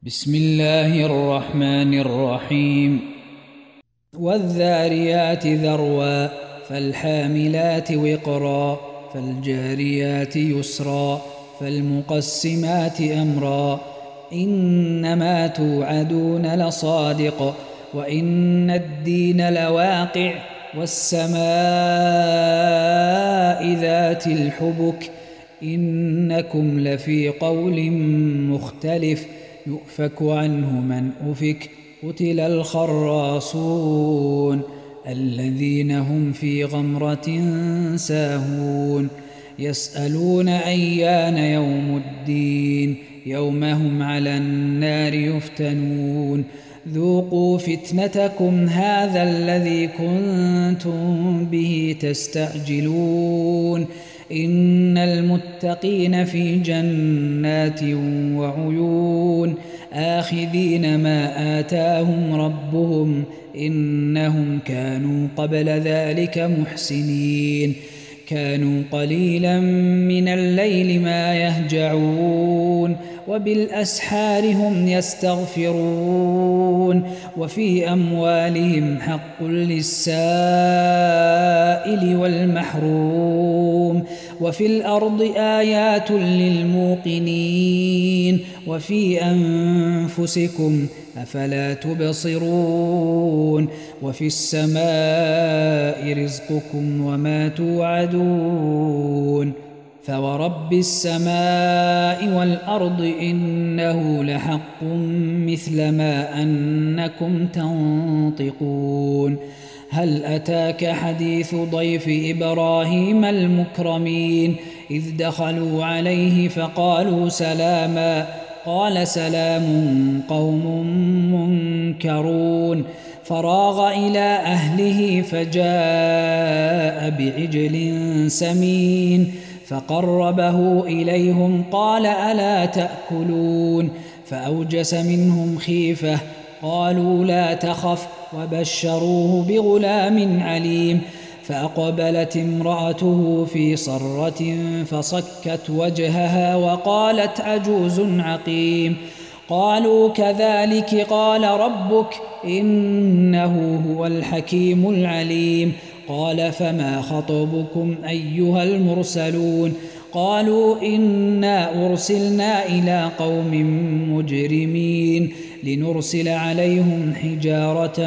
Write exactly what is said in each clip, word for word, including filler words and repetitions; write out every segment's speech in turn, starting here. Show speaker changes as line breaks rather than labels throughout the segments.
بسم الله الرحمن الرحيم والذاريات ذروا فالحاملات وقرا فالجاريات يسرا فالمقسمات أمرا إنما توعدون لصادق وإن الدين لواقع والسماء ذات الحبك إنكم لفي قول مختلف يؤفك عنه من أفك قتل الخراصون الذين هم في غمرة ساهون يسألون أيان يوم الدين يوم هم على النار يفتنون ذوقوا فتنتكم هذا الذي كنتم به تستعجلون إن المتقين في جنات وعيون آخذين ما آتاهم ربهم إنهم كانوا قبل ذلك محسنين كانوا قليلا من الليل ما يهجعون وبالأسحار هم يستغفرون وفي أموالهم حق للسائل والمحروم وفي الأرض آيات للموقنين وفي أنفسكم أفلا تبصرون وفي السماء رزقكم وما توعدون فورب السماء والأرض إنه لحق مثل ما أنكم تنطقون هل أتاك حديث ضيف إبراهيم المكرمين إذ دخلوا عليه فقالوا سلاما قال سلام قوم منكرون فراغ إلى أهله فجاء بعجل سمين فقربه إليهم قال ألا تأكلون فأوجس منهم خيفة قالوا لا تخف وبشروه بغلام عليم فأقبلت امرأته في صرة فصكت وجهها وقالت عجوز عقيم قالوا كذلك قال ربك إنه هو الحكيم العليم قال فما خطبكم أيها المرسلون قالوا إنا أرسلنا إلى قوم مجرمين لنرسل عليهم حجارة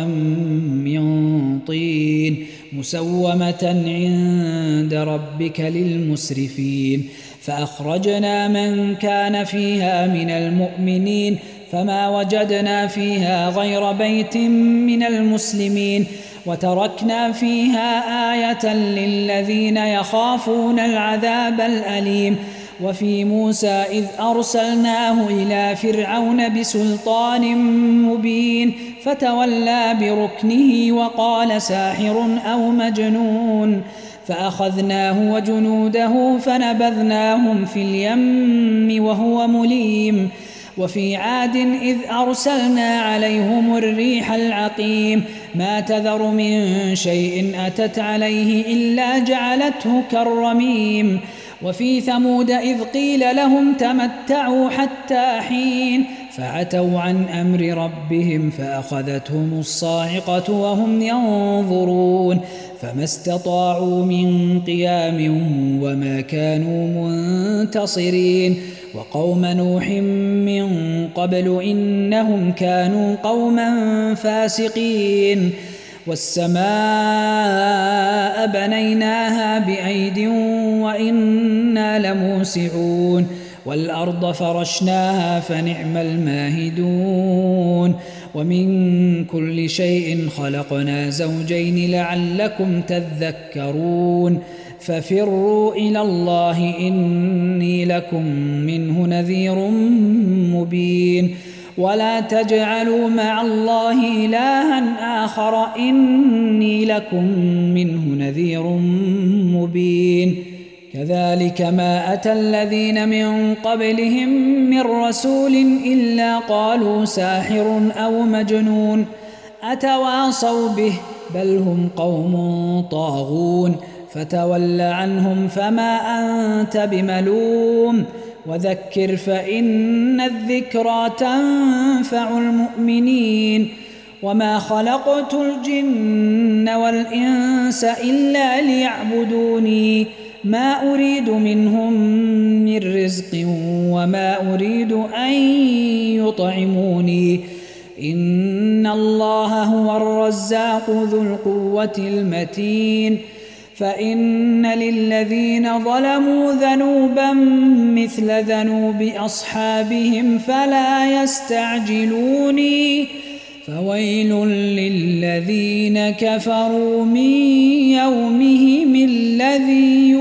من طين مسومة عند ربك للمسرفين فأخرجنا من كان فيها من المؤمنين فما وجدنا فيها غير بيت من المسلمين وتركنا فيها آية للذين يخافون العذاب الأليم وفي موسى إذ أرسلناه إلى فرعون بسلطان مبين فتولى بركنه وقال ساحر أو مجنون فأخذناه وجنوده فنبذناهم في اليم وهو مليم وفي عاد إذ أرسلنا عليهم الريح العقيم ما تذر من شيء أتت عليه إلا جعلته كالرميم وفي ثمود إذ قيل لهم تمتعوا حتى حين فعتوا عن أمر ربهم فأخذتهم الصاعقة وهم ينظرون فما استطاعوا من قيام وما كانوا منتصرين وقوم نوح من قبل إنهم كانوا قوما فاسقين والسماء بنيناها بأيد وإنا لموسعون والأرض فرشناها فنعم الماهدون ومن كل شيء خلقنا زوجين لعلكم تذكرون ففروا إلى الله إني لكم منه نذير مبين ولا تجعلوا مع الله إلها آخر إني لكم منه نذير مبين كذلك ما أتى الذين من قبلهم من رسول إلا قالوا ساحر أو مجنون أتواصوا به بل هم قوم طاغون فتول عنهم فما أنت بملوم وذكر فإن الذكرى تنفع المؤمنين وما خلقت الجن والإنس إلا ليعبدوني ما أريد منهم من رزق وما أريد أن يطعموني إن الله هو الرزاق ذو القوة المتين فإن للذين ظلموا ذنوبا مثل ذنوب أصحابهم فلا يستعجلوني فويل للذين كفروا من يومهم الذي